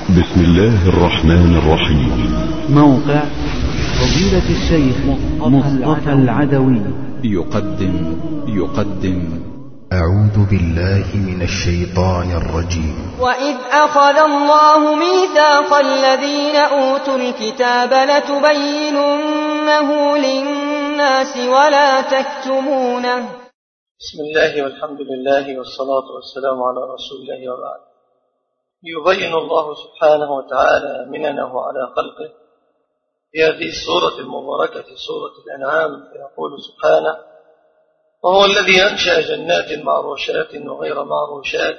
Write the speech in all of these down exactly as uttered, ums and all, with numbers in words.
بسم الله الرحمن الرحيم. موقع فضيلة الشيخ مصطفى العدوي يقدم يقدم أعوذ بالله من الشيطان الرجيم. وإذ أخذ الله ميثاق الذين أوتوا الكتاب لتبيننه للناس ولا تكتمونه. بسم الله والحمد لله والصلاة والسلام على رسول الله وبعد. يبين الله سبحانه وتعالى مننه على خلقه في هذه السورة المباركة سورة الأنعام، فيقول سبحانه: وهو الذي أنشأ جنات معروشات وغير معروشات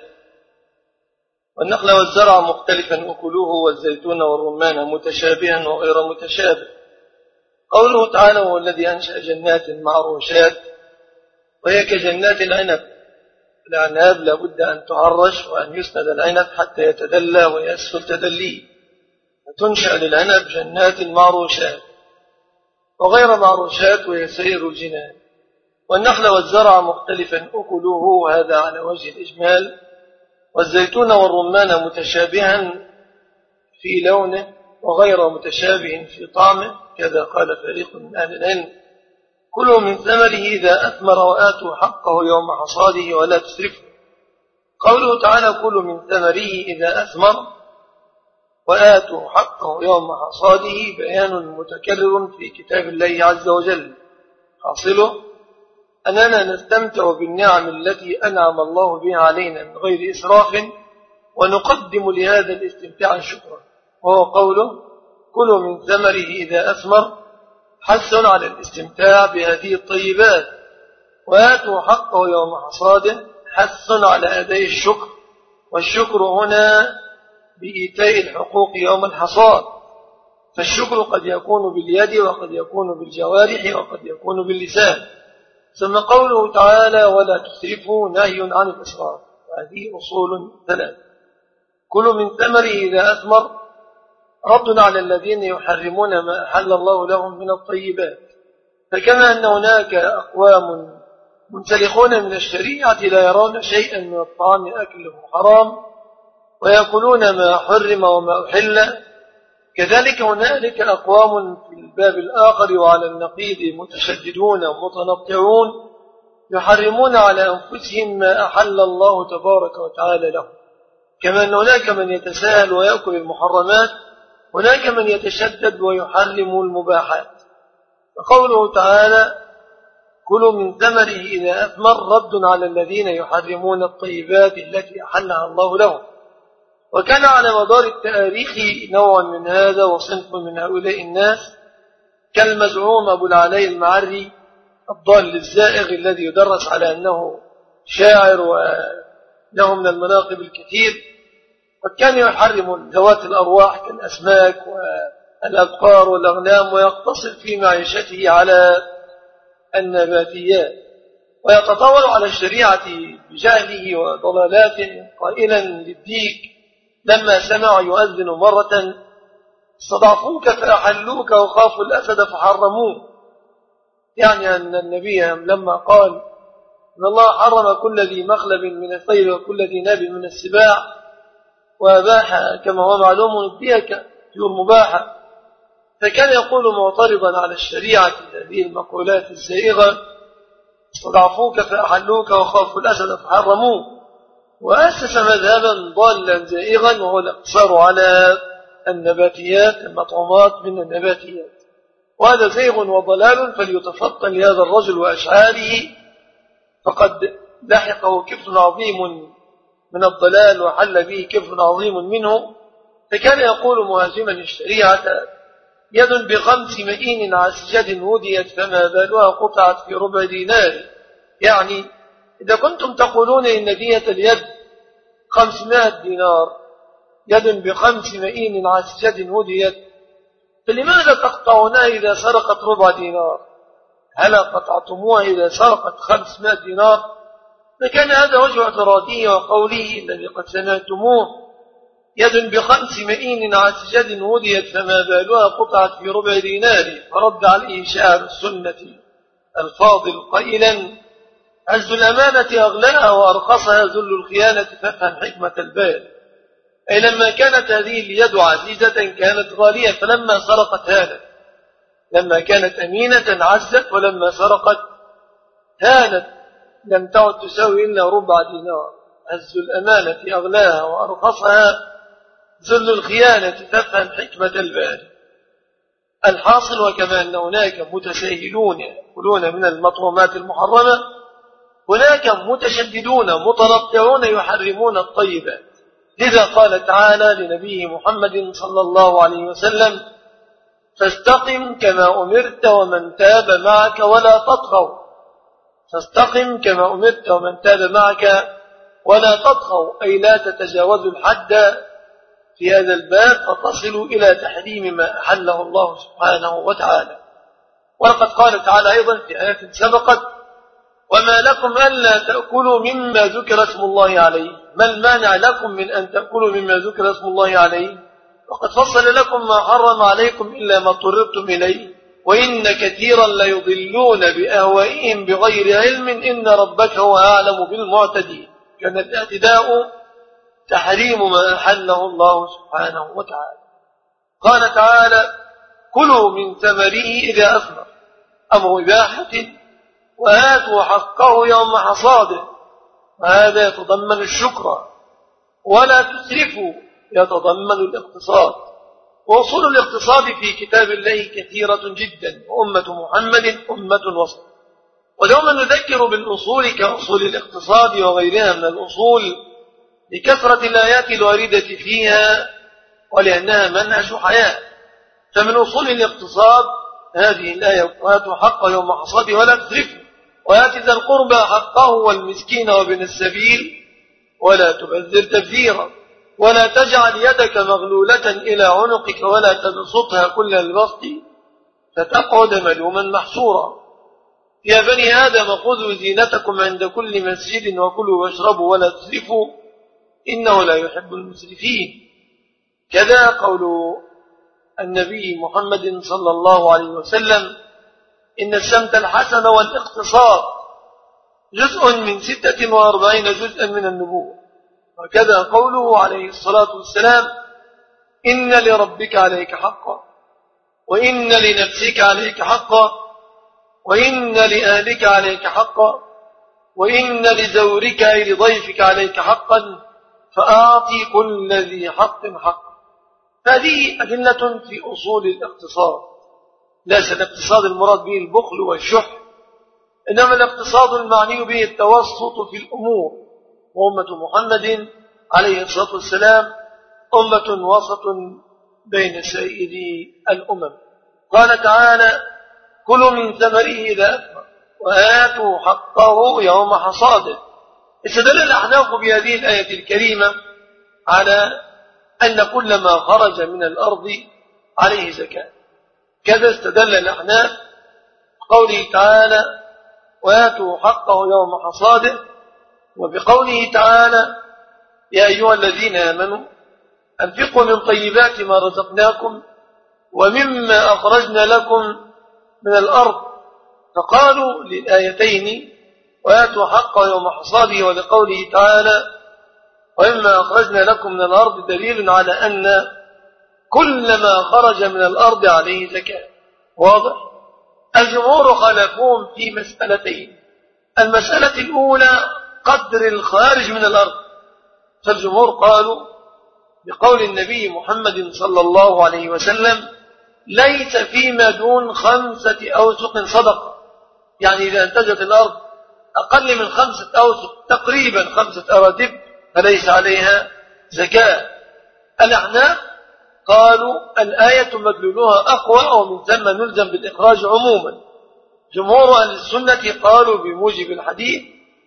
والنخل والزرع مختلفا أكله والزيتون والرمان متشابها وغير متشابه. قوله تعالى: وهو الذي أنشأ جنات معروشات، وهي كجنات العنب. العناب لابد أن تعرش وأن يسند العنب حتى يتدلى ويسهل تدليه، فتنشأ للعنب جنات معروشات وغير معروشات وهي سائر الجنان. والنخل والزرع مختلفا أكله، وهذا على وجه الإجمال. والزيتون والرمان متشابها في لونه وغير متشابه في طعمه، كذا قال فريق من أهل العلم: كلوا من ثمره إذا أثمر وآتوا حقه يوم حصاده ولا تسرفوا. قوله تعالى: كلوا من ثمره إذا أثمر وآتوا حقه يوم حصاده بيان متكرر في كتاب الله عز وجل، حاصله أننا نستمتع بالنعم التي أنعم الله بها علينا من غير إسراف، ونقدم لهذا الاستمتاع شكرا. وهو قوله: كلوا من ثمره إذا أثمر، حث على الاستمتاع بهذه الطيبات، وآتوا حقه يوم حصاده، حث على أداء الشكر. والشكر هنا بإيتاء الحقوق يوم الحصاد، فالشكر قد يكون باليد وقد يكون بالجوارح وقد يكون باللسان. ثم قوله تعالى: ولا تسرفوا، نهي عن الإسراف. وهذه أصول ثلاث: كلوا من ثمره إذا أثمر، رد على الذين يحرمون ما أحل الله لهم من الطيبات. فكما أن هناك أقوام منسلخون من الشريعة لا يرون شيئا من الطعام أكله حرام ويأكلون ما حرم وما أحل، كذلك هنالك أقوام في الباب الآخر وعلى النقيض متشددون ومتنطعون يحرمون على أنفسهم ما أحل الله تبارك وتعالى لهم. كما أن هناك من يتساهل ويأكل المحرمات، هناك من يتشدد ويحرم المباحات. فقوله تعالى: كلوا من ثمره إذا أثمر، رد على الذين يحرمون الطيبات التي أحلها الله لهم. وكان على مدار التاريخ نوع من هذا وصنف من هؤلاء الناس، كالمزعوم أبو العلاء المعري الضال الزائغ الذي يدرس على أنه شاعر وله من المناقب الكثير، وكان يحرم ذوات الأرواح كالأسماك والأبقار والأغنام، ويقتصر في معيشته على النباتيات، ويتطاول على الشريعة بجهله وضلالاته، قائلا للديك لما سمع يؤذن مرة: استضعفوك فأحلوك وخافوا الأسد فحرموه. يعني أن النبي لما قال إن الله حرم كل ذي مخلب من الطير وكل ذي ناب من السباع، وأباح كما هو معلوم الديك طيور مباحة، فكان يقول معترضا على الشريعة هذه المقولات الزائغة: استضعفوك فأحلوك وخافوا الأسد فحرموه. وأسس مذهبا ضالا زائغا، وهو الاقتصار على النباتيات، المطعومات من النباتيات. وهذا زيغ وضلال، فليتفطن لهذا الرجل وأشعاره، فقد لحقه كفر عظيم من الضلال وحل به كفر عظيم منه. فكان يقول مهاجما الشريعة: يد بخمس مئين عسجد وديت فما بالها قطعت في ربع دينار. يعني إذا كنتم تقولون إن دية اليد خمسمائة دينار، يد بخمس مئين عسجد وديت، فلماذا تقطعونها إذا سرقت ربع دينار؟ هل قطعتموها إذا سرقت خمسمائة دينار؟ فكان هذا وجه اعتراضه وقوله الذي قد سمعتموه: يد بخمس مئين عسجد وديت فما بالها قطعت في ربع دينار. فرد عليه شاعر السنة الفاضل قائلا: عز الأمانة أغلاها وأرخصها ذل الخيانة، فافهم حكمة البال. أي لما كانت هذه اليد عزيزة كانت غالية، فلما سرقت هانت. لما كانت أمينة عزت، ولما سرقت هانت، لم تعد تساوي إلا ربع دينار. عز الأمانة أغلاها، وأرخصها ذل الخيانة. تفهم حكمة الباري. الحاصل، وكما أن هناك متساهلون يأكلون من المطعومات المحرمة، هناك متشددون متنطعون يحرمون الطيبات. لذا قال تعالى لنبيه محمد صلى الله عليه وسلم: فاستقم كما أمرت ومن تاب معك ولا تطغوا. فاستقم كما أمرت ومن تاب معك ولا تطغوا، أي لا تتجاوزوا الحد في هذا الباب فتصلوا إلى تحريم ما أحله الله سبحانه وتعالى. ولقد قال تعالى أيضا في آيات سبقت: وما لكم ألا تأكلوا مما ذكر اسم الله عليه. ما المانع لكم من أن تأكلوا مما ذكر اسم الله عليه؟ وقد فصل لكم ما حرم عليكم إلا ما اضطررتم إليه، وإن كثيرا ليضلون بأهوائهم بغير علم، إن ربك هو أعلم بالمعتدين. كان الاعتداء تحريم ما أحله الله سبحانه وتعالى. قال تعالى: كلوا من ثمره إذا أثمر، أمر إباحة، وآتوا حقه يوم حصاده، وهذا يتضمن الشكر. ولا تسرفوا يتضمن الاقتصاد. وأصول الاقتصاد في كتاب الله كثيرة جدا، وأمة محمد أمة وسط. ودوما نذكر بالأصول كأصول الاقتصاد وغيرها من الأصول لكثرة الآيات الواردة فيها، ولأنها منهج حياة. فمن أصول الاقتصاد هذه الآية: وآتوا حقه يوم حصاده ولا تسرفوا، وآت ذا القربى حقه والمسكين وابن السبيل ولا تبذر تبذيرا، ولا تجعل يدك مغلولة إلى عنقك ولا تبسطها كل البسط فتقعد ملوما محسورا. يا بني آدم خذوا زينتكم عند كل مسجد وكلوا واشربوا ولا تسرفوا إنه لا يحب المسرفين. كذا قول النبي محمد صلى الله عليه وسلم: إن السمت الحسن والاقتصاد جزء من ستة وأربعين جزءا من النبوة. وكذا قوله عليه الصلاة والسلام: إن لربك عليك حقا، وإن لنفسك عليك حقا، وإن لأهلك عليك حقا، وإن لزورك أي لضيفك عليك حقا، فأعطي كل ذي حق حقا. هذه أدلة في أصول الاقتصاد. ليس الاقتصاد المراد به البخل والشح، إنما الاقتصاد المعني به التوسط في الأمور. وأمة محمد عليه الصلاة والسلام أمة وسط بين سائر الأمم. قال تعالى: كلوا من ثمره إذا أثمر وآتوا حقه يوم حصاده. استدل الأحناف بهذه الآية الكريمة على أن كل ما خرج من الأرض عليه زكاة. كذا استدل الأحناف بقوله تعالى: وآتوا حقه يوم حصاده، وبقوله تعالى: يا أيها الذين آمنوا أنفقوا من طيبات ما رزقناكم ومما أخرجنا لكم من الأرض. فقالوا للآيتين: وآتوا حقه يوم حصاده، ولقوله تعالى: ومما أخرجنا لكم من الأرض، دليل على أن كل ما خرج من الأرض عليه زكاة. واضح؟ الجمهور خالفوهم في مسألتين. المسألة الأولى قدر الخارج من الأرض، فالجمهور قالوا بقول النبي محمد صلى الله عليه وسلم: ليس فيما دون خمسة أوسق صدقة. يعني إذا انتجت الأرض أقل من خمسة أوسق، تقريبا خمسة أراتب، فليس عليها زكاة. الأحناف قالوا الآية مدلولها أقوى، ومن ثم نلزم بالإخراج عموما. جمهور أهل السنة قالوا بموجب الحديث،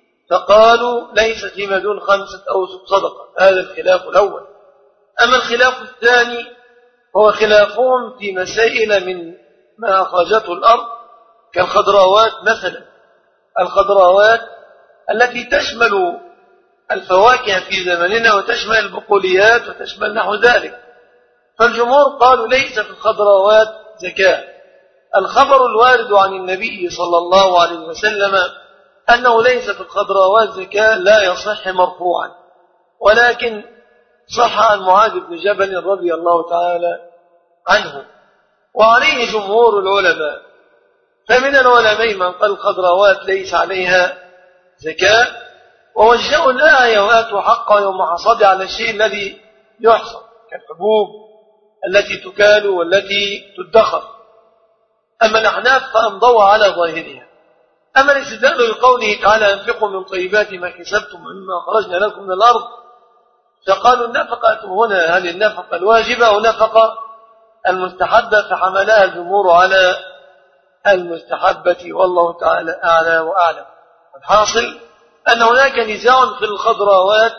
فقالوا ليس فيما دون خمسة أوسق صدقة. هذا الخلاف الأول. أما الخلاف الثاني هو خلافهم في مسائل من ما أخرجته الأرض كالخضراوات مثلا، الخضراوات التي تشمل الفواكه في زمننا وتشمل البقوليات وتشمل نحو ذلك. فالجمهور قالوا ليس في الخضراوات زكاة. الخبر الوارد عن النبي صلى الله عليه وسلم أنه ليس في الخضراوات زكاة لا يصح مرفوعا، ولكن صح عن معاذ بن جبل رضي الله تعالى عنه، وعليه جمهور العلماء. فمن العلماء من قال الخضروات ليس عليها زكاة، ووجهوا الآية وآتوا حقه يوم حصاد على الشيء الذي يحصد كالحبوب التي تكال والتي تدخر. أما الأحناف فأمضوا على ظاهرها. أما الاستدلال لقوله تعالى انفقوا من طيبات ما كسبتم مما خرجنا لكم من الأرض، فقالوا النفقة هنا هل النفقة الواجبة أو نفقة المستحبة، فحملها الجمهور على المستحبة، والله تعالى أعلى وأعلم. الحاصل أن هناك نزاع في الخضروات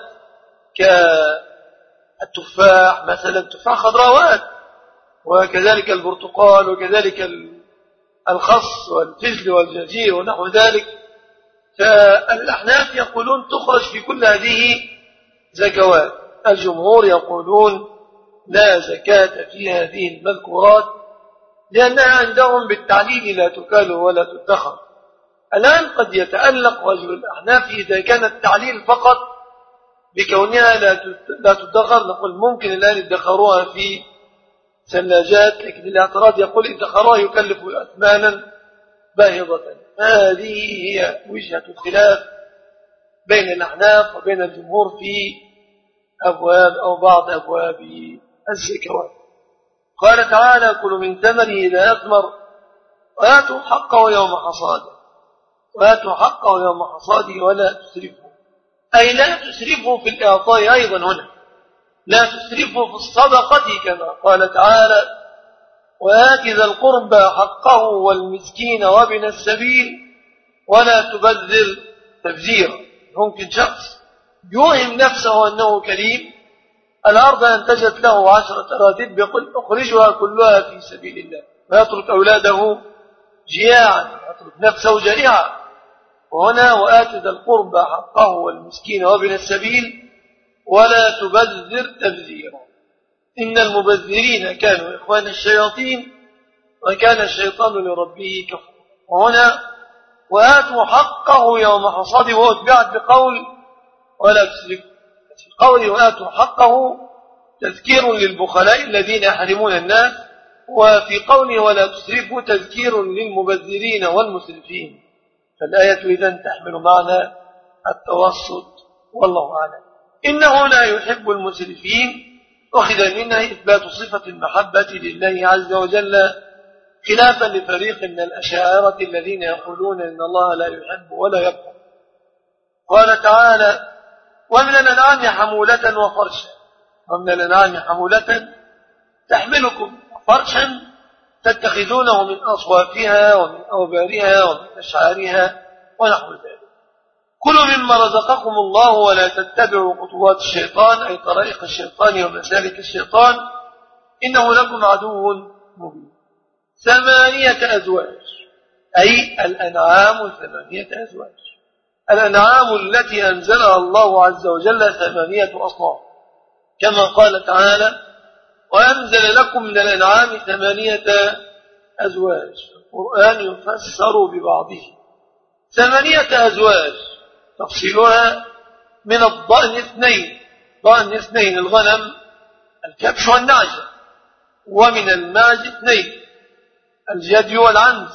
كالتفاح مثلا، تفاح خضروات، وكذلك البرتقال، وكذلك الخص والفجل والجرجير ونحو ذلك. فالأحناف يقولون تخرج في كل هذه زكوات، الجمهور يقولون لا زكاة في هذه المذكورات لأنها عندهم بالتعليل لا تكال ولا تدخر. الآن قد يتألق وجه الأحناف إذا كان التعليل فقط بكونها لا تدخر، نقول ممكن الآن يدخروها في ثلاجات، لكن الاعتراض يقول ادخارها يكلف أثمانا باهظة. هذه هي وجهة الخلاف بين الأحناف وبين الجمهور في أبواب أو بعض أبواب الزكوات. قال تعالى كلوا من ثمره إذا أثمر وآتوا حقه يوم حصاده، وآتوا حقه يوم حصاده ولا تسرفوا، أي لا تسرفوا في الإعطاء أيضا هنا، لا تسرفوا في الصدقة كما قال تعالى وآت ذا القربى حقه والمسكين وابن السبيل ولا تبذر تبذيرا. ممكن شخص يوهم نفسه أنه كريم، الأرض أنتجت له عشرة أرادب يقول أخرجها كلها في سبيل الله، ويترك أولاده جياعا، يترك نفسه جائعا. وهنا وآت ذا القربى حقه والمسكين وابن السبيل ولا تبذر تبذيرا، إن المبذرين كانوا إخوان الشياطين وكان الشيطان لربه كفورا. وهنا وآتوا حقه يوم حصاده، وأتبعت بقول ولا تسرفوا. في قوله وآتوا حقه تذكير للبخلاء الذين يحرمون الناس، وفي قوله ولا تسرفوا تذكير للمبذرين والمسرفين. فالآية إذن تحمل معنى التوسط، والله أعلم. إنه لا يحب المسرفين، أخذ منها إثبات صفة المحبة لله عز وجل، خلافا لفريق من الأشاعرة الذين يقولون إن الله لا يحب ولا يبغض. قال تعالى ومن الأنعام حمولة وفرشا، ومن الأنعام حمولة تحملكم فرشا تتخذونه من أصوافها ومن أوبارها ومن أشعارها ونحو ذلك. كلوا مما رزقكم الله ولا تتبعوا خطوات الشيطان، أي طريق الشيطان ومسالك الشيطان، إنه لكم عدو مبين. ثمانية أزواج، أي الأنعام ثمانية أزواج. الأنعام التي أنزلها الله عز وجل ثمانية أصناف، كما قال تعالى وأنزل لكم من الأنعام ثمانية أزواج. القرآن يفسر ببعضه. ثمانية أزواج تفصيلها من الضأن اثنين، ضأن اثنين الغنم الكبش والنعجة، ومن الماعز اثنين الجدي والعنز،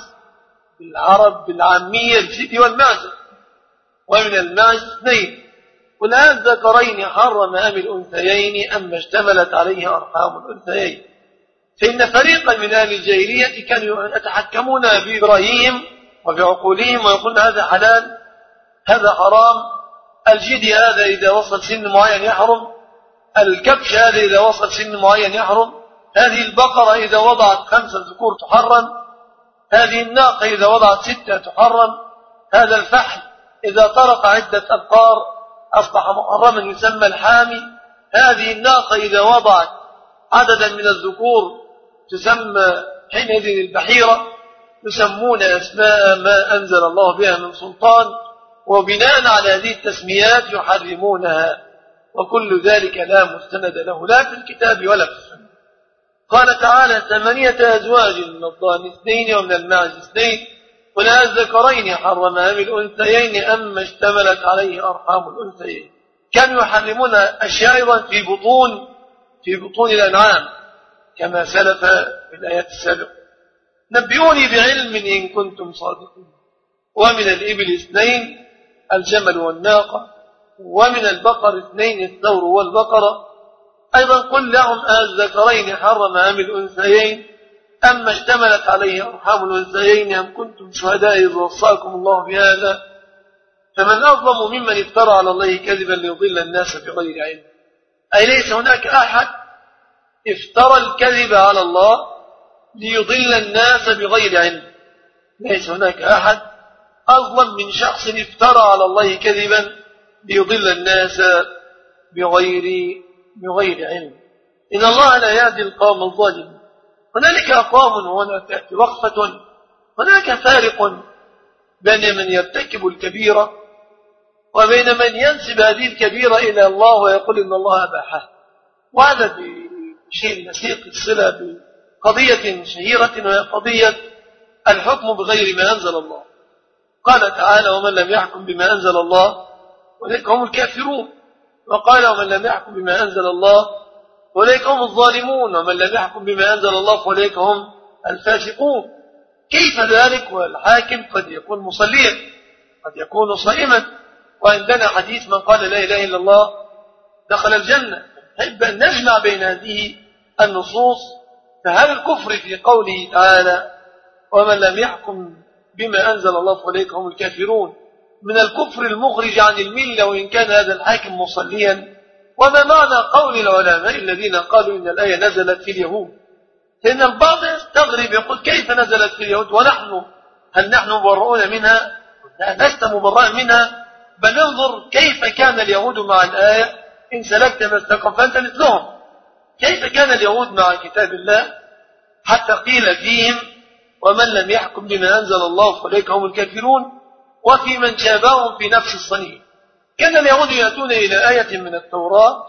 بالعرب بالعامية الجدي والمعزة، ومن الماعز اثنين. قل الذكرين حرم أم الأنثيين أم اشتملت عليه أرحام الأنثيين. فإن فريقا من أهل الجاهلية كانوا يتحكمون بإبراهيم وبعقولهم ويقولون هذا حلال هذا حرام، الجدي هذا إذا وصل سن معين يحرم، الكبش هذا إذا وصل سن معين يحرم، هذه البقرة إذا وضعت خمسة ذكور تحرم، هذه الناقة إذا وضعت ستة تحرم، هذا الفحل إذا طرق عدة أبقار أصبح محرما يسمى الحامي، هذه الناقة إذا وضعت عددا من الذكور تسمى حينئذ البحيرة. يسمون أسماء ما أنزل الله بها من سلطان، وبناء على هذه التسميات يحرمونها، وكل ذلك لا مستند له لا في الكتاب ولا في السنة. قال تعالى ثمانية أزواج من الضأن اثنين ومن الماعز اثنين قل الذكرين حرم أم الأنثيين أم اشتملت عليه أرحام الأنثيين. كانوا يحرمون أشياء أيضا في بطون في بطون الأنعام كما سلف في الآيات السابقة. نبئوني بعلم إن كنتم صادقين. ومن الإبل اثنين الجمل والناقة، ومن البقر اثنين الثور والبقرة. أيضا قل لهم الذكرين حرم أم الأنثيين أما اشتملت عليه أرحام الأنثيين أم كنتم شهداء إذ وصاكم الله بهذا. فمن أظلم ممن افترى على الله كذبا ليضل الناس بغير علم. أي ليس هناك أحد افترى الكذب على الله ليضل الناس بغير علم. ليس هناك أحد أظلم من شخص افترى على الله كذبا ليضل الناس بغير بغير علم. إن الله لا يهدي القوم الظالمين. هنالك أقوام وهنا تأتي وقفة. هناك فارق بين من يرتكب الكبيرة وبين من ينسب هذه الكبيرة إلى الله ويقول إن الله أباحها. وهذا بشيء نسيق الصلة بقضية شهيرة وهي قضية الحكم بغير ما أنزل الله. قال تعالى ومن لم يحكم بما أنزل الله أولئك هم الكافرون. وقال ومن لم يحكم بما أنزل الله أولئك هم الظالمون. ومن لم يحكم بما أنزل الله فأولئك هم الفاسقون. كيف ذلك والحاكم قد يكون مصليا قد يكون صائما وعندنا حديث من قال لا إله إلا الله دخل الجنة. نحب أن نجمع بين هذه النصوص. فهل الكفر في قوله تعالى ومن لم يحكم بما أنزل الله فأولئك هم الكافرون من الكفر المخرج عن الملة وإن كان هذا الحاكم مصليا؟ وما معنى قول العلماء الذين قالوا إن الآية نزلت في اليهود؟ لأن البعض يستغرب يقول كيف نزلت في اليهود ونحن هل نحن مبرؤون منها؟ لا لست مبرئا منها، بل انظر كيف كان اليهود مع الآية إن سلكت مسلكهم فأنت مثلهم. كيف كان اليهود مع كتاب الله حتى قيل فيهم ومن لم يحكم بما أنزل الله فأولئك هم الكافرون. وفي من شابههم في نفس الصنيع كان اليهود يأتون إلى آية من التوراة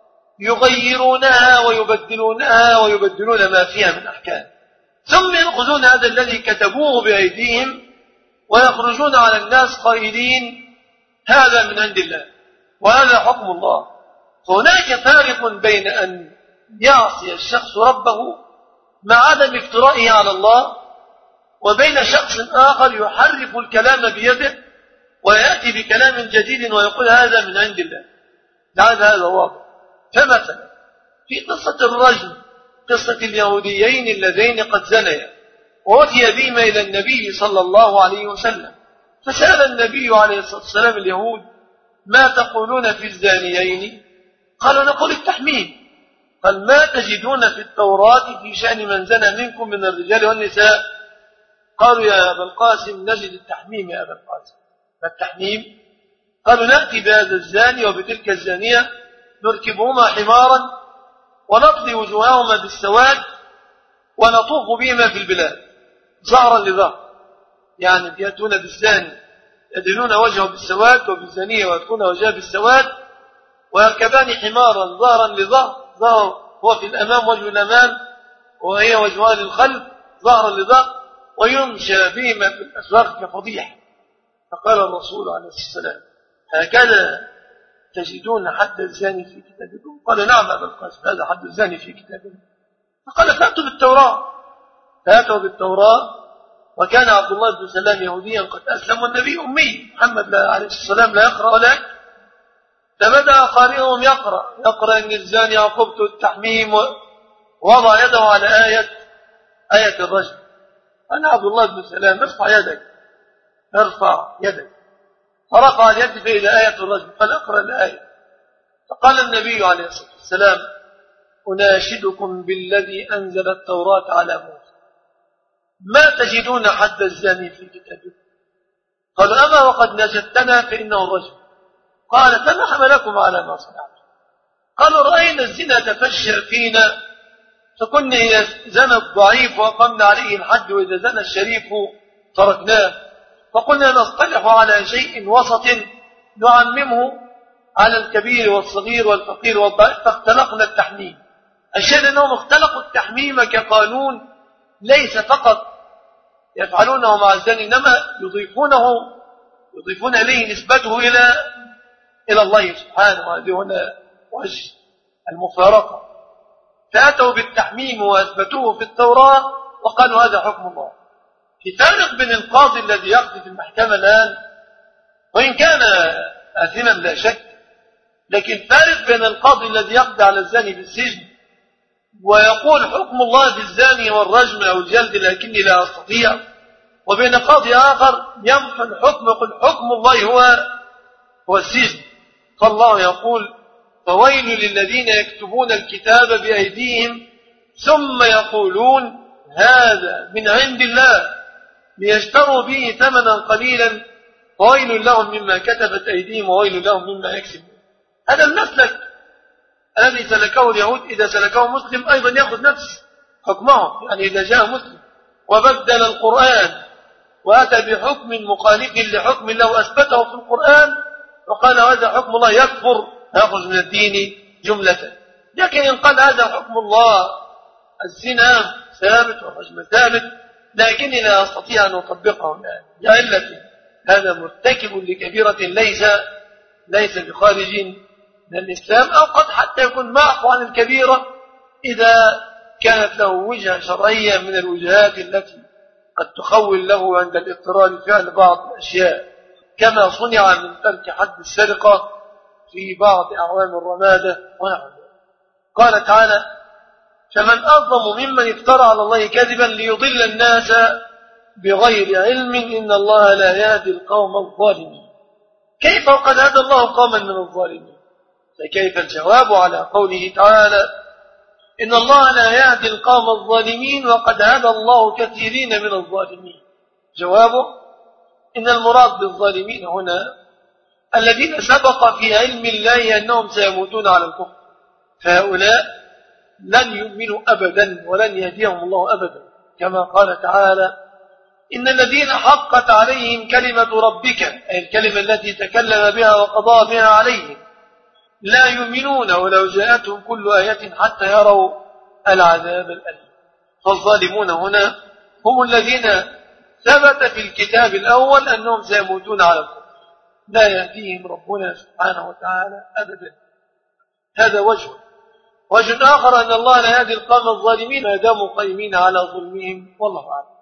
يغيرونها ويبدلونها ويبدلون ما فيها من أحكام، ثم يأخذون هذا الذي كتبوه بأيديهم ويخرجون على الناس قائلين هذا من عند الله وهذا حكم الله. فهناك فارق بين أن يعصي الشخص ربه مع عدم افترائه على الله وبين شخص آخر يحرف الكلام بيده ويأتي بكلام جديد ويقول هذا من عند الله. لعل هذا واضح. فمثلا في قصة الرجم قصة اليهوديين اللذين قد زنيا وأتي بهما إلى النبي صلى الله عليه وسلم فسأل النبي عليه الصلاة والسلام اليهود ما تقولون في الزانيين؟ قالوا نقول التحميم. قال ما تجدون في التوراة في شأن من زنى منكم من الرجال والنساء؟ قالوا يا أبا القاسم نجد التحميم يا أبا القاسم. ما التحميم؟ قالوا نأتي بهذا الزاني وبتلك الزانية نركبهما حمارا ونطلي وجوههما بالسواد ونطوف بهما في البلاد ظهرا لظهر. يعني يأتون بالزاني يدلون وجهه بالسواد وبالزانية ويأتون وجهه بالسواد ويركبان حمارا ظهرا لظهر، ظهر هو في الأمام وجه الأمام وهي وجهها للخلف ظهرا لظهر ويمشى بهما في الأسواق كفضيح. فقال الرسول عليه الصلاة والسلام هكذا تجدون حد الزاني في كتابكم؟ قال نعم أبا القاسم هذا حد الزاني في كتابنا. فقال فأتوا بالتوراة. فأتوا بالتوراة وكان عبد الله بن سلام يهوديا قد أسلم والنبي أمي محمد عليه الصلاة والسلام لا يقرأ ولا يكتب. فبدأ قارئهم يقرأ يقرأ أن الزاني عقوبته التحميم ووضع يده على آية آية الرجم. أنا عبد الله بن سلام ارفع يدك ارفع يدك. فرفع اليد إلى آية الرجم قال اقرأ الآية. فقال النبي عليه الصلاة والسلام أناشدكم بالذي أنزل التوراة على موسى ما تجدون حد الزاني في كتابكم؟ قال أما وقد نجدتنا فإنه الرجم. قال فما حملكم على ما صنعتم؟ قالوا رأينا الزنا تفشى فينا فكنا إذا زنى الضعيف وأقمنا عليه الحد وإذا زنى الشريف تركناه فقلنا نصطلح على شيء وسط نعممه على الكبير والصغير والفقير والضعيف فاختلقنا التحميم. الشيء أنهم اختلقوا التحميم كقانون ليس فقط يفعلونه مع الزاني إنما يضيفونه يضيفون إليه نسبته إلى إلى الله سبحانه. وهذه هنا وجه المفارقة. فأتوا بالتحميم وأثبتوه في التوراة وقالوا هذا حكم الله. في فرق بين القاضي الذي يقضي في المحكمة الآن، وإن كان آثما لا شك، لكن فرق بين القاضي الذي يقضي على الزاني بالسجن ويقول حكم الله في الزاني والرجم أو الجلد لكني لا أستطيع، وبين قاضي آخر يمحو الحكم يقول حكم الله هو هو السجن. فالله يقول فويل للذين يكتبون الكتاب بأيديهم ثم يقولون هذا من عند الله ليشتروا به ثمنا قليلا وويل لهم مما كتبت أيديهم وويل لهم مما يكسبون. هذا المسلك الذي سلكه اليهود إذا سلكه مسلم أيضا يأخذ نفس حكمهم. يعني إذا جاء مسلم وبدل القرآن وأتى بحكم مخالف لحكم الله أثبته في القرآن وقال هذا حكم الله يكفر يأخذ من الدين جملة. لكن إن قال هذا حكم الله الزنا ثابت والرجم ثابت لكني لا أستطيع أن أطبقه الآن لعلة هذا مرتكب لكبيرة ليس ليس بخارج من الإسلام، أو قد حتى يكون معفو عن الكبيرة إذا كانت له وجهة شرعية من الوجهات التي قد تخول له عند الاضطرار فعل بعض الأشياء، كما صنع من ترك حد السرقة في بعض أعوام الرمادة ونحن. قال تعالى فمن أظلم ممن افترى على الله كذبا ليضل الناس بغير علم إن الله لا يهدي القوم الظالمين. كيف وقد هدى الله قوما من الظالمين؟ فكيف الجواب على قوله تعالى إن الله لا يهدي القوم الظالمين وقد هدى الله كثيرين من الظالمين؟ جوابه إن المراد بالظالمين هنا الذين سبق في علم الله أنهم سيموتون على الكفر، فهؤلاء لن يؤمنوا أبدا ولن يهديهم الله أبدا، كما قال تعالى إن الذين حقت عليهم كلمة ربك أي الكلمة التي تكلم بها وقضى بها عليهم لا يؤمنون ولو جاءتهم كل آية حتى يروا العذاب الأليم. فالظالمون هنا هم الذين ثبت في الكتاب الأول أنهم سيموتون على الكفر لا يهديهم ربنا سبحانه وتعالى أبدا. هذا وجه. وجه آخر أن الله لا يهدي القوم الظالمين ما داموا قائمين على ظلمهم، والله أعلم.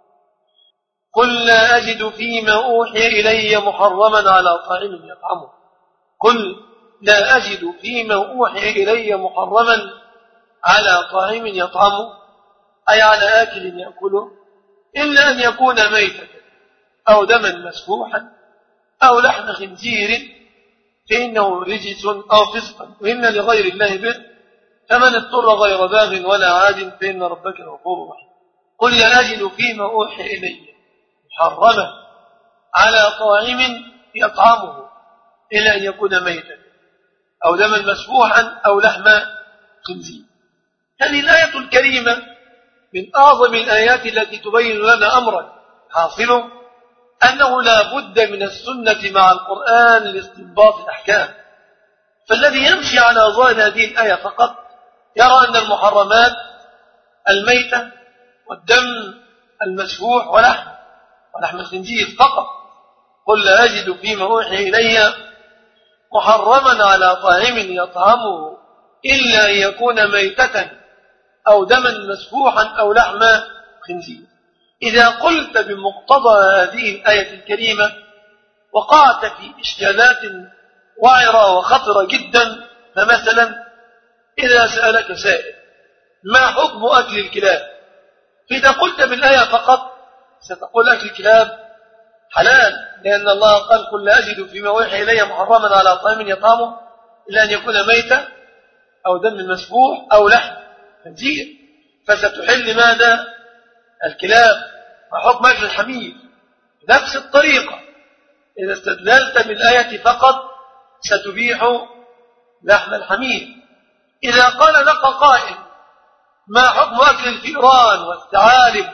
قل لا أجد فيما أوحي إلي محرما على طاعم يطعمه. قل لا أجد فيما أوحي إلي محرما على طاعم يطعمه أي على آكل يأكله إلا أن يكون ميتة أو دما مسفوحا أو لحم خنزير فإنه رجس أو فسقا وإن لغير الله به فمن اضطر غير باغ ولا عاد فإن ربك غفور رحيم. قل لا أجد فيما أوحي إلي محرما على طاعم يطعمه إلا أن يكون ميتا أو دما مسفوحا أو لحم خنزير. هذه الآية الكريمة من أعظم الآيات التي تبين لنا أمرا حاصله أنه لا بد من السنة مع القرآن لاستنباط الأحكام. فالذي يمشي على ظاهر هذه الآية فقط يرى أن المحرمات الميتة والدم المسفوح ولحم ولحم الخنزير فقط. قل لا أجد فيما أوحي إلي محرما على طاعم يطعمه إلا أن يكون ميتة أو دما مسفوحا أو لحم خنزير. إذا قلت بمقتضى هذه الآية الكريمة وقعت في إشكالات وعرة وخطرة جدا. فمثلا إذا سألك سائل ما حكم أكل الكلاب، فإذا قلت بالآية فقط ستقول أكل الكلاب حلال، لأن الله قال قل لا أجد فيما أوحي إلي محرما على طعام يطعمه إلا أن يكون ميتا أو دم مسفوح أو لحم خنزير، فستحل ماذا؟ الكلاب. وحكم أكل الحمير نفس الطريقة، إذا استدللت بالآية فقط ستبيح لحم الحمير. إذا قال لك قائل ما حكم أكل الفئران والثعالب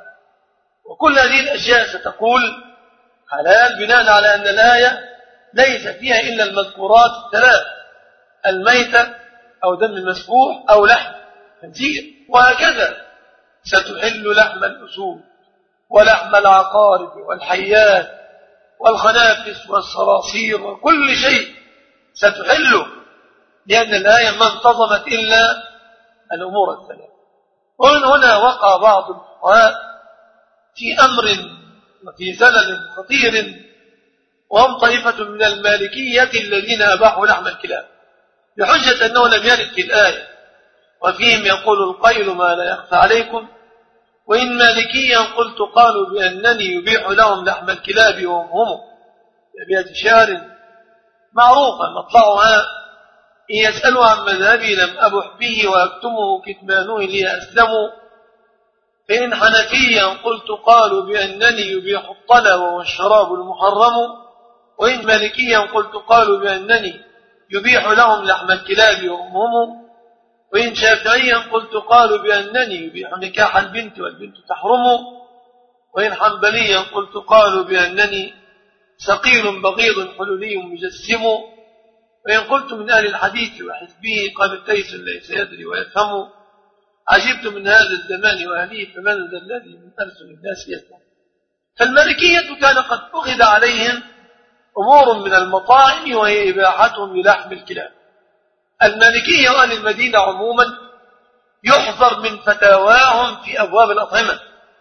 وكل هذه الأشياء ستقول حلال بناء على أن الآية ليس فيها إلا المذكورات الثلاث الميتة أو دم مسفوح أو لحم خنزير. وهكذا ستحل لحم الأسود ولحم العقارب والحيات والخنافس والصراصير وكل شيء ستحله، لأن الآية ما انتظمت إلا الأمور الثلاثة. ومن هنا وقع بعض الفقهاء في أمر وفي زلل خطير، وهم طائفة من المالكية الذين أباحوا لحم الكلاب بحجة أنه لم يرد في الآية، وفيهم يقول القيل ما لا يخفى عليكم. وإن مالكيا قلت قالوا بأنني يبيح لهم لحم الكلاب وهم هم بأبيات شعر معروفة مطلعها إن يسألوا عن مذهبي لم أبح به وأكتمه كتمانه لي أسلموا. فإن حنفيا قلت قالوا بأنني يبيح الطلى وهو الشراب المحرم. وإن مالكيا قلت قالوا بأنني يبيح لهم لحم الكلاب وهم هم. وإن شافعيا قلت قالوا بأنني يبيح نكاح البنت والبنت تحرم. وإن حنبليا قلت قالوا بأنني ثقيل بغيض حلولي مجسم. وإن قلت من أهل الحديث وحزبه قال تيس ليس يدري ويفهم. عجبت من هذا الزمان وأهليه فمن ذا الذي من أرسل الناس يفهم. فالمالكية كان قد أخذ عليهم أمور من المطاعم وهي إباحتهم للحم الكلاب. المالكية وأهل المدينة عموما يحذر من فتاواهم في أبواب الأطعمة،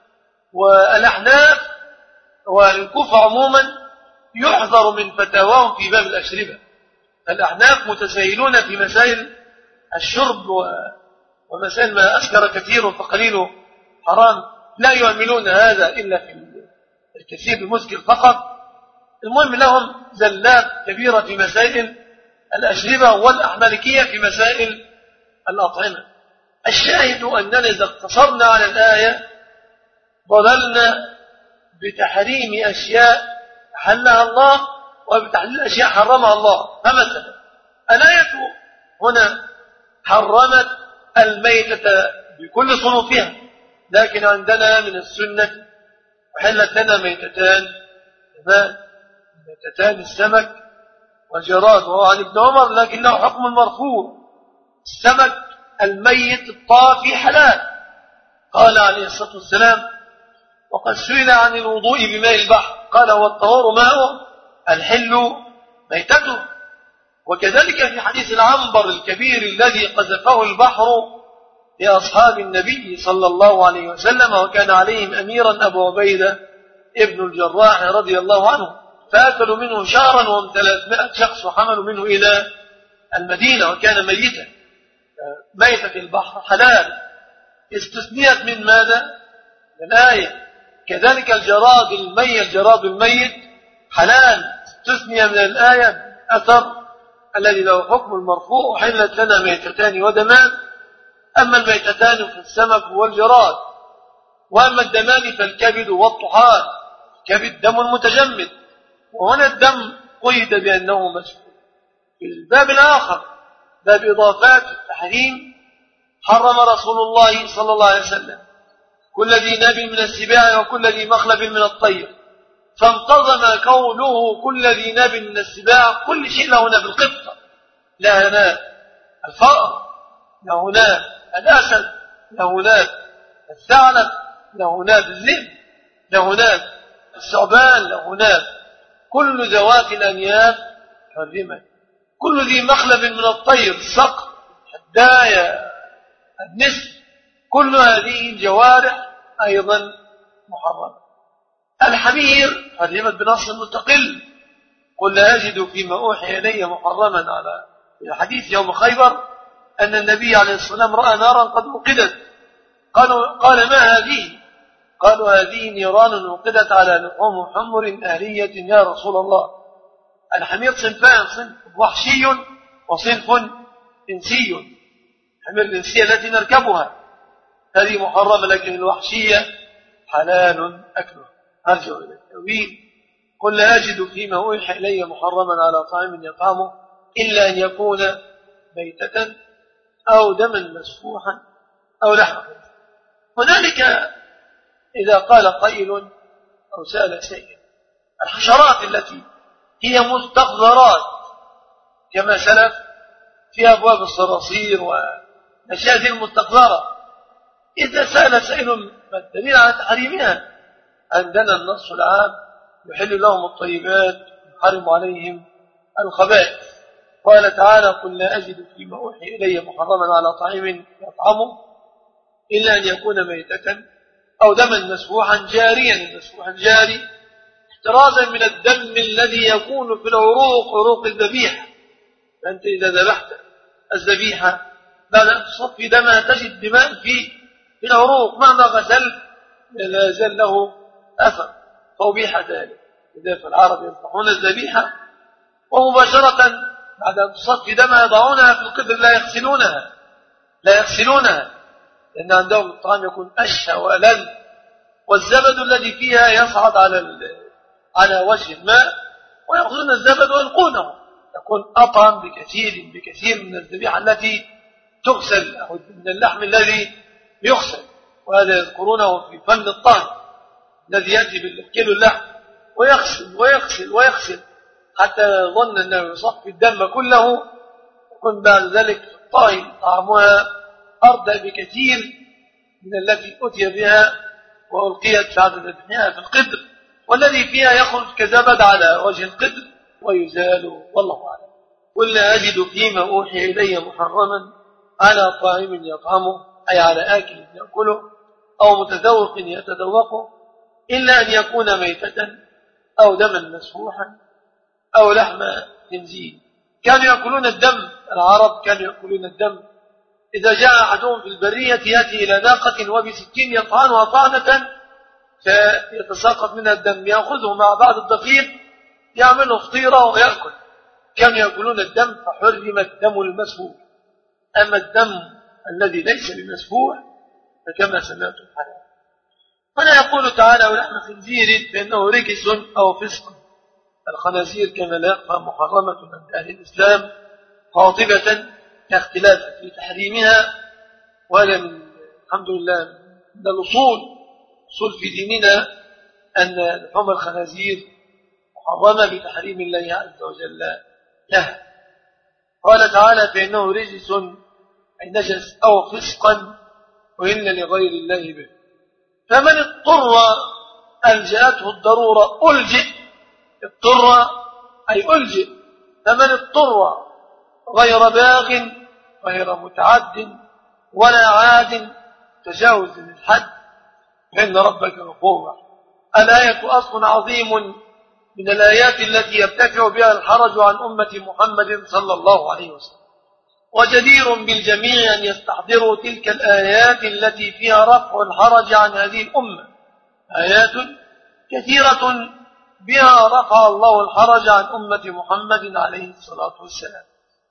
والأحناف والكوفة عموما يحذر من فتاواهم في باب الأشربة. الأحناف متساهلون في مسائل الشرب ومسائل ما أسكر كثير فقليل حرام، لا يعملون هذا إلا في الكثير المسكر فقط. المهم لهم زلات كبيرة في مسائل الأشربة، والأحمالكية في مسائل الأطعمة. الشاهد أننا إذا اقتصرنا على الآية ضللنا بتحريم أشياء حلها الله وبتحليل أشياء حرمها الله. فمثلا الآية هنا حرمت الميتة بكل صنوفها، لكن عندنا من السنة وحلت لنا ميتتان، ميتتان السمك والجراد، وهو عن ابن عمر لكنه حكم مرفوع. السمك الميت الطافي حلال، قال عليه الصلاة والسلام وقد سئل عن الوضوء بماء البحر قال والطهور ماءه الحل ميتته. وكذلك في حديث العنبر الكبير الذي قذفه البحر لأصحاب النبي صلى الله عليه وسلم، وكان عليهم أميرا أبو عبيدة ابن الجراح رضي الله عنه، فأكلوا منه شهرا وهم ثلاثمائة شخص وحملوا منه إلى المدينة وكان ميتا. ميتة البحر حلال استثنيت من ماذا؟ من الآية. كذلك الجراد الميت الجراد الميت حلال استثني من الآية أثر الذي له حكم المرفوع وحلت لنا ميتتان ودمان. أما الميتتان في السمك والجراد، وأما الدمان فالكبد والطحال. الكبد دم متجمد، وهنا الدم قيد بأنه مسفوح. في الباب الآخر باب إضافات التحريم حرم رسول الله صلى الله عليه وسلم كل ذي ناب من السباع وكل ذي مخلب من الطير، فانتظم كونه كل ذي ناب من السباع كل شيء له ناب. القطة لها ناب، الفأر له ناب، الأسد له ناب، الثعلب له ناب، الذئب له ناب، الثعبان له ناب. كل ذوات الأنياب حرمت. كل ذي مخلب من الطير، الصقر، الداية، النسر، كل هذه الجوارح أيضا محرمة. الحمير حرمت بنص مستقل، قل لا أجد فيما أوحي إلي محرما على الحديث يوم خيبر أن النبي عليه الصلاة والسلام رأى نارا قد وقدت. قالوا قال ما هذه؟ قالوا هذه نيران وقدت على لحوم حمر أهلية يا رسول الله. الحمير صنفان، صنف وحشي وصنف إنسي. الحمير الإنسية التي نركبها هذه محرمة، لكن الوحشية حلال أكلها. أرجع إلى التأويل قل لا أجد فيما أوحي إلي محرما على طعام يطعمه إلا أن يكون ميتة أو دما مسفوحا أو لحما. هنالك إذا قال قائل أو سأل سائل، الحشرات التي هي مستقذرات كما سلف في أبواب الصراصير والأشياء المستقذرة، إذا سأل سائل ما الدليل على تحريمها؟ عندنا النص العام يحل لهم الطيبات ويحرم عليهم الخبائث. قال تعالى قل لا أجد فيما أوحي إلي محرما على طعام يطعمه إلا أن يكون ميتة أو دما مسفوحا جاريا. المسفوح الجاري احترازا من الدم الذي يكون في العروق، عروق الذبيحة. فأنت إذا ذبحت الذبيحة بعد أن تصفي دمها تجد دماء في في العروق، مهما غسلت لا يزال له أثر، فأبيح ذلك. إذا فالعرب يذبحون الذبيحة ومباشرة بعد أن تصفي دمها يضعونها في القدر، لا يغسلونها لا يغسلونها لأن عندهم الطعام يكون أشهى وألذ، والزبد الذي فيها يصعد على على وجه الماء ويأخذون الزبد ويلقونه، يكون أطعم بكثير بكثير من الذبيحة التي تغسل أو من اللحم الذي يغسل. وهذا يذكرونه في فن الطهي الذي يأتي بالكيلو اللحم ويغسل ويغسل ويغسل حتى يظن أنه يصفي الدم كله، يكون بعد ذلك الطهي طعمها أرضى بكثير من التي أتي بها وألقيت بعد ذبحها في القدر، والذي فيها يخرج كزبد على وجه القدر ويزال. والله أعلم. قل لا أجد فيما أوحي إلي محرما على طاعم يطعمه، أي على آكل يأكله أو متذوق يتذوقه، إلا أن يكون ميتة أو دما مسفوحا أو لحم خنزير. كانوا يأكلون الدم، العرب كانوا يأكلون الدم. إذا جاء أحدهم في البرية يأتي إلى ناقة وبسكين يطعنها طعنة فيتساقط منها الدم، يأخذه مع بعض الدقيق يعمله فطيرة ويأكل. كانوا يأكلون الدم فحرم الدم المسفوح. أما الدم الذي ليس بمسفوح فكما سمعتم حلال. هنا يقول تعالى ولحم خنزير فإنه رجس أو فسق. الخنازير كما لا يخفى محرمة عند أهل الإسلام قاطبة، كاختلاف في تحريمها، وهذا من الحمد لله من الأصول أصول في ديننا أن لحوم الخنازير محرمة بتحريم الله عز وجل لها. قال تعالى فإنه رجس أي نجس أو فسقا وإن لغير الله به. فمن اضطر ألجأته الضرورة ألجئ، اضطر أي ألجئ. فمن اضطر غير باغ غير متعد ولا عاد تجاوز الحد فإن ربك غفور رحيم. الآية أصل عظيم من الآيات التي يرتفع بها الحرج عن أمة محمد صلى الله عليه وسلم، وجدير بالجميع أن يستحضروا تلك الآيات التي فيها رفع الحرج عن هذه الأمة. آيات كثيرة بها رفع الله الحرج عن أمة محمد عليه الصلاة والسلام.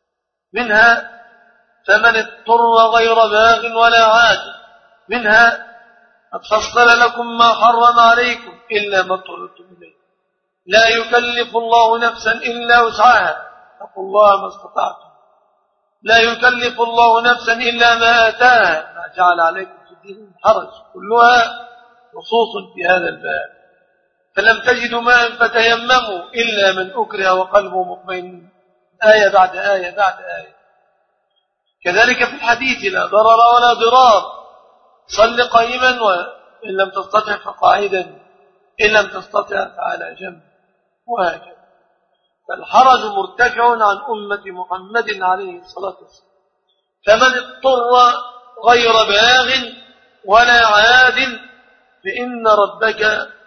منها فمن اضطر غير باغ ولا عاد، منها قد فصل لكم ما حرم عليكم إلا ما اضطررتم إليه، لا يكلف الله نفسا إلا وسعها، اتقوا الله ما استطعتم، لا يكلف الله نفسا إلا ما آتاها، ما جعل عليكم في الدين من حرج. كلها نصوص في هذا الباب. فلم تجدوا ماء فتيمموا إلا من أكره وقلبه مطمئن، آية بعد آية بعد آية. كذلك في الحديث لا ضرر ولا ضرار، صل قائما وإن لم تستطع فقاعدا، إن لم تستطع فعلى جنب، وهكذا. فالحرج مرتفع عن أمة محمد عليه الصلاة والسلام. فمن اضطر غير باغ ولا عاد فإن ربك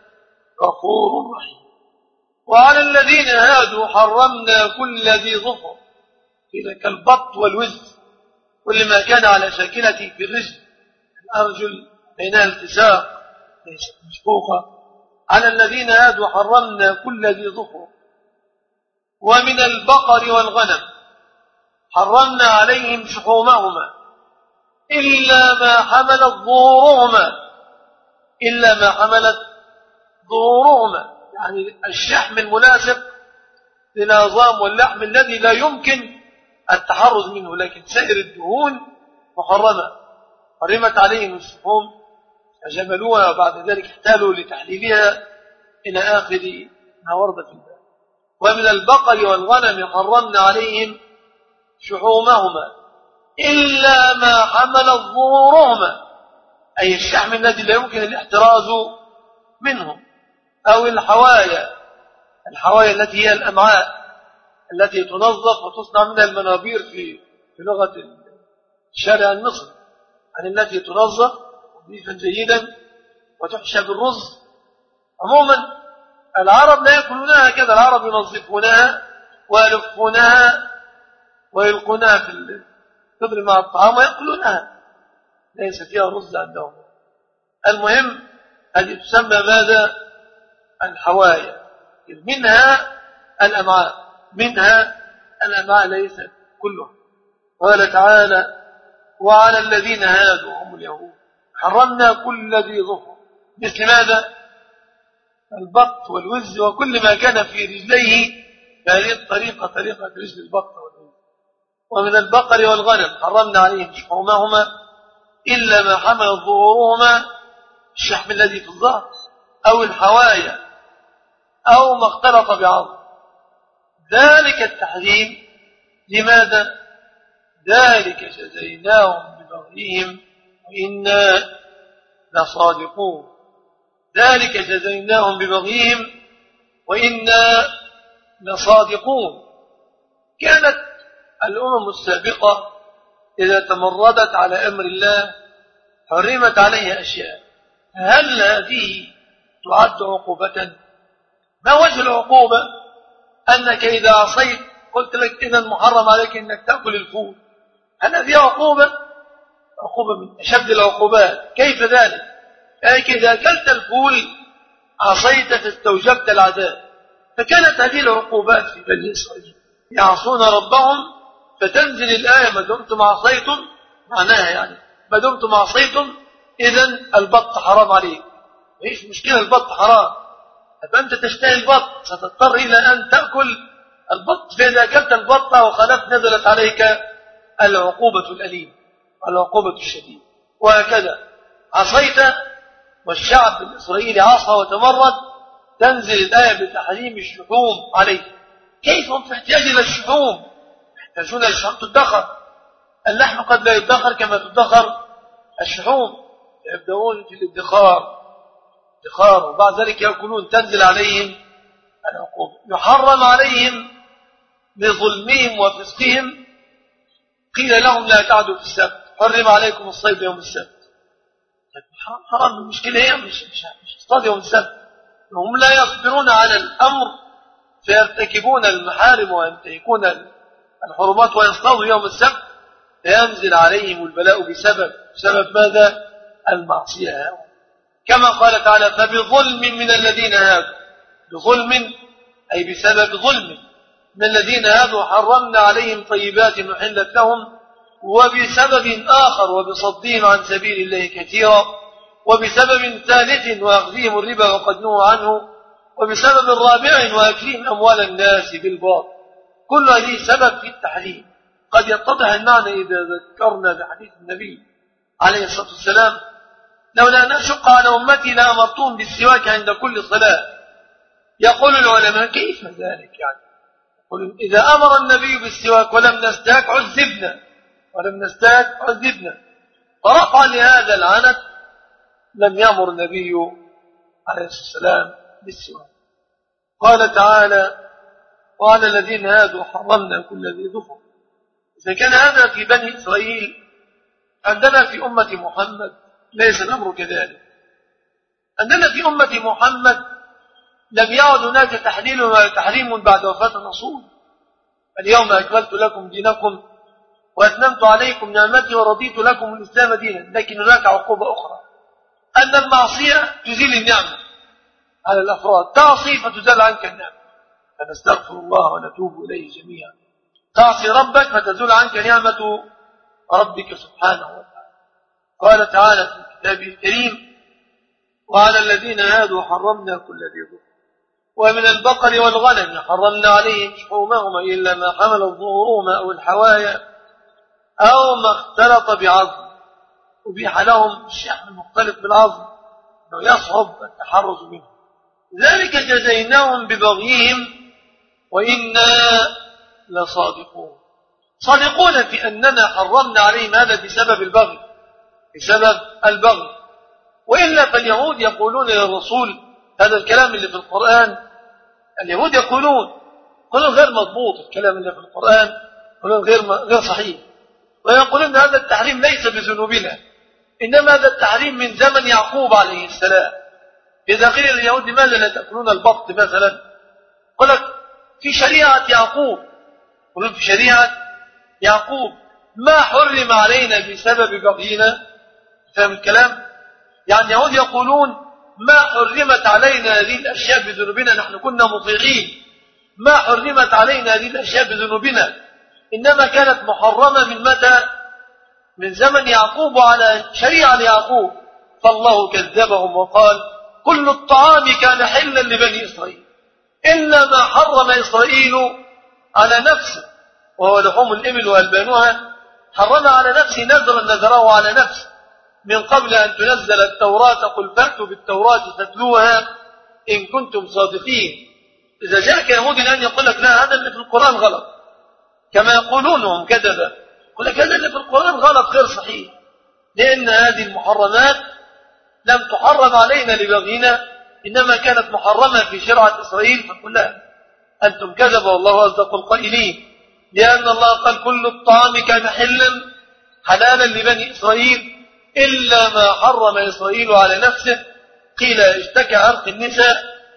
غفور رحيم. وعلى الذين هادوا حرمنا كل ذي ظفر، إذا كالبط والوز، كل ما كان على شاكلته في الرجل، الأرجل بينها التساق ليست مشقوقة. على الذين هادوا حرمنا كل ذي ظفر. ومن البقر والغنم حرمنا عليهم شحومهما إلا ما حملت ظهورهما، إلا ما حملت ظهورهما، يعني الشحم المناسب للعظام واللحم الذي لا يمكن التحرز منه، لكن سائر الدهون محرمة. حرمت عليهم الشحوم فجملوها وبعد ذلك احتالوا لتحليلها إلى آخر ما ورد في الباب. ومن البقر والغنم حرمنا عليهم شحومهما إلا ما حملت ظهورهما، أي الشحم الذي لا يمكن الاحتراز منه، أو الحوايا، الحوايا التي هي الأمعاء التي تنظف وتصنع منها المنابير في في لغة الشارع المصري، يعني التي تنظف نظيفا جيدا وتحشى بالرز. عموما العرب لا يأكلونها كذا، العرب ينظفونها ويلفونها ويلقونها في القدر مع الطعام ويأكلونها، ليس فيها رز عندهم. المهم هذه تسمى ماذا؟ الحوايا، منها الأمعاء، منها الأمعاء ليست كلها. قال تعالى: وعلى الذين هادوا هم اليهود حرمنا كل ذي ظفر، مثل ماذا؟ البط والوز وكل ما كان في رجليه بهذه الطريقة، طريقة رجل البط والوز. ومن البقر والغنم حرمنا عليهم شحومهما إلا ما حمل ظهورهما، الشحم الذي في الظهر أو الحوايا أو ما اختلط بعظم. ذلك التحريم لماذا؟ ذلك جزيناهم ببغيهم وإنا لصادقون. ذلك جزيناهم ببغيهم وإنا لصادقون. كانت الأمم السابقة إذا تمردت على أمر الله حرمت عليها أشياء. هل هذه تعد عقوبة؟ ما وجه العقوبة؟ أنك إذا عصيت قلت لك إذا محرم عليك أنك تأكل الفول، هل هذه عقوبة؟ عقوبة من أشد العقوبات. كيف ذلك؟ يعني إذا أكلت الفول عصيت فاستوجبت العذاب. فكانت هذه العقوبات في بني إسرائيل يعصون ربهم، فتنزل الآية: ما دمتم عصيتم، معناها يعني ما دمتم عصيتم إذن البط حرام عليك. إيش مشكلة البط حرام؟ فأنت تشتهي البط ستضطر إلى أن تأكل البط، فإذا أكلت البط وخلفت نزلت عليك العقوبة الأليمة، العقوبة الشديدة. وهكذا عصيت والشعب الإسرائيلي عصى وتمرد، تنزل الآية بتحريم الشحوم عليه. كيف هم في احتياج إلى الشحوم؟ يحتاجون الشحوم تدخر. اللحم قد لا يدخر كما تدخر الشحوم، يبدأون في الادخار ادخار وبعد ذلك يأكلون. تنزل عليهم العقوبة. يحرم عليهم لظلمهم وفسقهم، قيل لهم لا تعدوا في السبت، حرم عليكم الصيد يوم السبت. حرام، المشكلة هي مش مش اصطاد يوم السبت. هم لا يصبرون على الأمر فيرتكبون المحارم وينتهكون الحرمات ويصطادوا يوم السبت، فينزل عليهم البلاء بسبب بسبب ماذا؟ المعصية. كما قال تعالى: فبظلم من الذين هادوا، بظلم أي بسبب ظلم من الذين هادوا حرمنا عليهم طيبات أحلت لهم، وبسبب آخر وبصدهم عن سبيل الله كثيرا، وبسبب ثالث وأخذهم الربا وقد نهوا عنه، وبسبب رابع وأكلهم أموال الناس بالباطل. كل هذه سبب في التحريم. قد يتضح المعنى إذا ذكرنا بحديث النبي عليه الصلاة والسلام: لولا أن أشق على أمتي لأمرتهم بالسواك عند كل صلاة. يقول العلماء: كيف ذلك؟ يعني يقول إذا أمر النبي بالسواك ولم نستاك عذبنا، ولم نستاك عذبنا. فرفعا لهذا العنت لم يأمر النبي عليه الصلاة والسلام بالسواك. قال تعالى: وعلى الذين هادوا حرمنا كل ذي ظفر. إذا كان هذا في بني إسرائيل، عندنا في أمة محمد ليس الأمر كذلك. عندنا في أمة محمد لم يعد هناك تحليل ولا تحريم بعد وفاة الرسول. اليوم أكملت لكم دينكم وأتممت عليكم نعمتي ورضيت لكم الإسلام دينا. لكن هناك عقوبة أخرى، أن المعصية تزيل النعمة على الأفراد. تعصي فتزال عنك النعمة، فنستغفر الله ونتوب إليه جميعا. تعصي ربك فتزول عنك نعمة ربك سبحانه وتعالى. قال تعالى في كتابه الكريم: وعلى الذين هادوا حرمنا كل ذي ظفر، ومن البقر والغنم حرمنا عليهم شحومهما إلا ما حمل ظهورهما أو الحوايا أو ما اختلط بعظم. أبيح لهم الشحم المختلط بالعظم أنه يصعب التحرز منه. ذلك جزيناهم ببغيهم وإنا لصادقون. صادقون في أننا حرمنا عليهم هذا بسبب البغي، بسبب البغي. وإلا فاليهود يقولون للرسول هذا الكلام اللي في القرآن. اليهود يقولون: يقولون غير مضبوط الكلام اللي في القرآن، يقولون غير غير صحيح، ويقولون هذا التحريم ليس بذنوبنا، إنما هذا التحريم من زمن يعقوب عليه السلام. إذا قيل لليهود لماذا لا تأكلون البط مثلا، يقول لك في شريعة يعقوب، يقولون في شريعة يعقوب ما حرم علينا بسبب بغينا. فهم الكلام؟ يعني اليهود يقولون ما حرمت علينا هذه الأشياء بذنوبنا، نحن كنا مطيعين، ما حرمت علينا هذه الأشياء بذنوبنا، إنما كانت محرمة من متى؟ من زمن يعقوب وعلى شريعة يعقوب. فالله كذبهم وقال كل الطعام كان حلا لبني إسرائيل إلا ما حرم إسرائيل على نفسه وهو لحوم الإبل وألبانها، حرم على نفسه نذرا نذره على نفسه من قبل أن تنزل التوراة، قل فأتوا بالتوراة تتلوها إن كنتم صادقين. إذا جاءك يهود الآن يقول لك لا هذا اللي في القرآن غلط، كما يقولون هم كذبة، يقول لك هذا اللي في القرآن غلط غير صحيح، لأن هذه المحرمات لم تحرم علينا لبغينا، إنما كانت محرمة في شرعة إسرائيل. فقل لا أنتم كذبة والله أصدق القائلين، لأن الله قال كل الطعام كان حلا حلالا لبني إسرائيل إلا ما حرم إسرائيل على نفسه. قيل اشتكى عرق النساء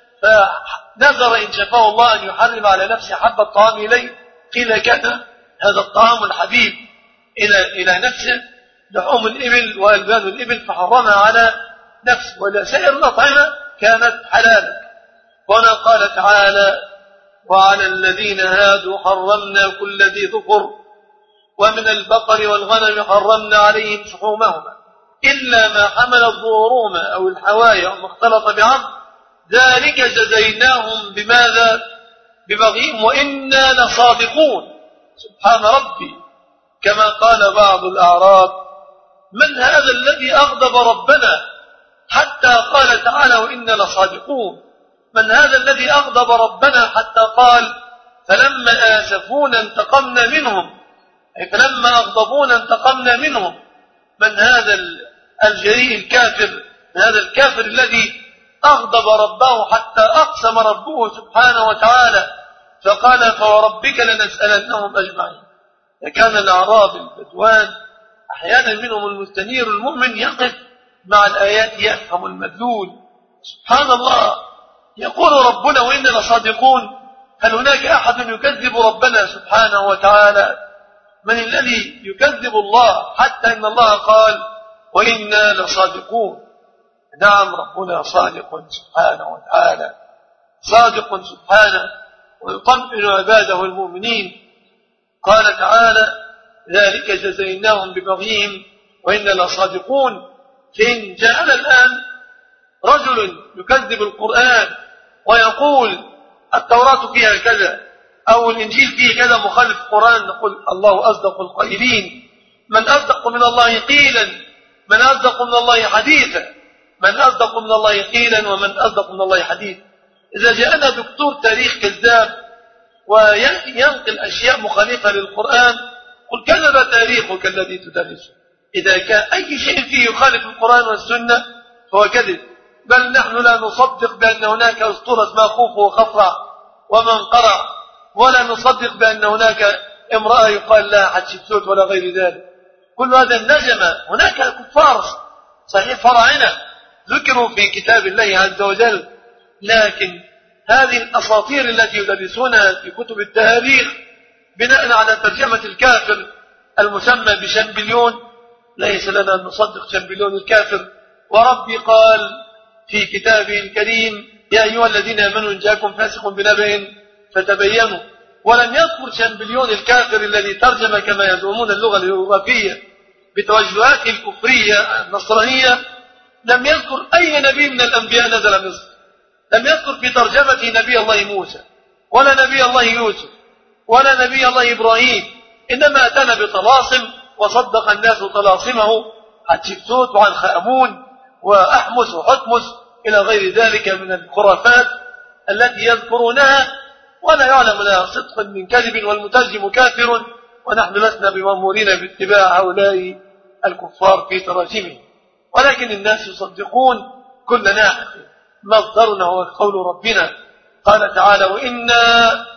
فنذر إن شفاه الله أن يحرم على نفسه حب الطعام إليه، قيل كان هذا الطعام الحبيب إلى إلى نفسه لحوم الإبل وألبان الإبل فحرمها على نفسه، ولا سائر الأطعمة كانت حلالا. وهنا قال تعالى وعلى الذين هادوا حرمنا كل ذي ظفر ومن البقر والغنم حرمنا عليهم شحومهما إلا ما حملت ظهورهما أو الحوايا وما اختلط بعظم ذلك جزيناهم بماذا؟ ببغيهم وإنا لصادقون. سبحان ربي، كما قال بعض الأعراب من هذا الذي أغضب ربنا حتى قال تعالى وإنا لصادقون؟ من هذا الذي أغضب ربنا حتى قال فلما آسفونا انتقمنا منهم، أي فلما أغضبونا انتقمنا منهم؟ من هذا الجريء الكافر، من هذا الكافر الذي أغضب ربه حتى أقسم ربه سبحانه وتعالى فقال فوربك لنسألنهم أجمعين. فكان الأعراب البدوان أحيانا منهم المستنير المؤمن يقف مع الآيات يفهم المدلول. سبحان الله، يقول ربنا وإنا لصادقون. هل هناك أحد يكذب ربنا سبحانه وتعالى؟ من الذي يكذب الله حتى إن الله قال وإنا لصادقون؟ نعم ربنا صادق سبحانه وتعالى، صادق سبحانه ويطمئن عباده المؤمنين. قال تعالى ذلك جزيناهم ببغيهم وإنا لصادقون. فإن جاءنا الآن رجل يكذب القرآن ويقول التوراة فيها كذا أو الإنجيل فيه كذا مخالف القرآن، نقول الله أصدق القائلين. من أصدق من الله قيلا، من أصدق من الله حديثا، من أصدق من الله قيلا ومن أصدق من الله حديثا. إذا جاءنا دكتور تاريخ كذاب وينقل أشياء مخالفة للقرآن قل كذب تاريخك الذي تدرسه. إذا كان أي شيء فيه يخالف القرآن والسنة فهو كذب. بل نحن لا نصدق بأن هناك أسطورة اسمها خوف وخفرع ومنقرع، ولا نصدق بأن هناك امرأة يقال لها حتشبسوت ولا غير ذلك. كل هذا النجم. هناك كفار صحيح فراعنة ذكروا في كتاب الله عز وجل، لكن هذه الأساطير التي يدرسونها في كتب التاريخ بناء على ترجمة الكافر المسمى بشامبليون، ليس لنا أن نصدق شامبليون الكافر. وربي قال في كتابه الكريم يا أيها الذين آمنوا إن جاءكم فاسق بنبأ فتبينوا. ولم يذكر شامبليون الكافر الذي ترجم كما يزعمون اللغة اليوروبية بتوجهاته الكفرية النصرانية، لم يذكر أي نبي من الأنبياء نزل مصر. لم يذكر في ترجمته نبي الله موسى ولا نبي الله يوسف ولا نبي الله إبراهيم، إنما أتانا بطلاسم وصدق الناس طلاسمه حتشبسوت وعن خامون وأحمس وحتمس إلى غير ذلك من الخرافات التي يذكرونها ولا يعلم لها صدق من كذب، والمترجم كافر ونحن لسنا بمأمورين باتباع هؤلاء الكفار في تراجمهم. ولكن الناس يصدقون كل ناحية. مصدرنا هو قول ربنا قال تعالى وإنا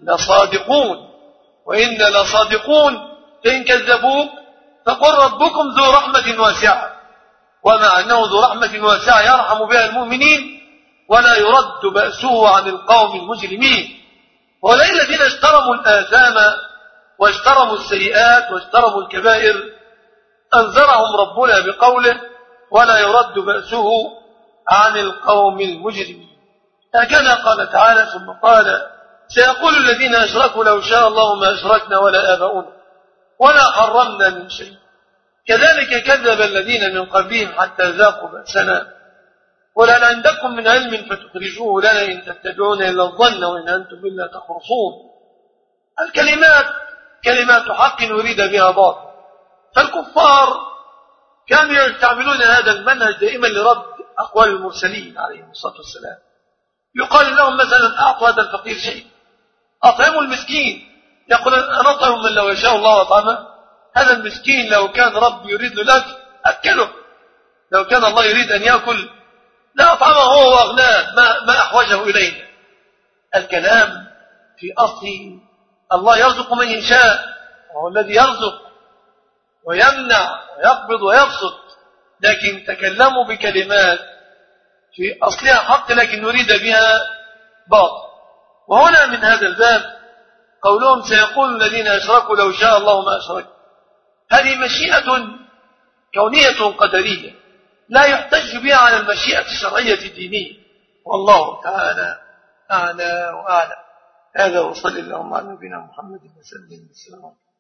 لصادقون وإنا لصادقون فإن كذبوك فقل ربكم ذو رحمة واسعة، ومع أنه ذو رحمة واسعة يرحم بها المؤمنين ولا يرد بأسه عن القوم المجرمين. وأولئك الذين اجترموا الآثام واجترموا السيئات واجترموا الكبائر أنذرهم ربنا بقوله ولا يرد بأسه عن القوم المجرمين. هكذا قال تعالى ثم قال سيقول الذين أشركوا لو شاء الله ما أشركنا ولا آباؤنا ولا حرمنا من شيء كذلك كذب الذين من قبلهم حتى ذاقوا بأسنا قل هل عندكم من علم فتخرجوه لنا إن تتبعون إلا الظن وإن أنتم إلا تخرصون. الكلمات كلمات حق يريد بها باطل، فالكفار كانوا يستعملون هذا المنهج دائما لرد أقوال المرسلين عليهم الصلاة والسلام. يقال لهم مثلا أعطوا هذا الفقير شيء، أطعموا المسكين، يقول أنا أطعم من لو يشاء الله أطعمه. هذا المسكين لو كان رب يريد له الأكل أكله، لو كان الله يريد أن يأكل لا أطعمه هو وأغناه ما, ما أحوجه إلينا. الكلام في أصله الله يرزق من يشاء وهو الذي يرزق ويمنع ويقبض ويبسط، لكن تكلموا بكلمات في أصلها حق لكن نريد بها باطل. وهنا من هذا الباب قولهم سيقول الذين أشركوا لو شاء الله ما أشرك، هذه مشيئة كونية قدرية لا يحتج بها على المشيئة الشرعية الدينية، والله تعالى أعلى وأعلى. هذا وصلى اللهم على نبينا محمد وسلم.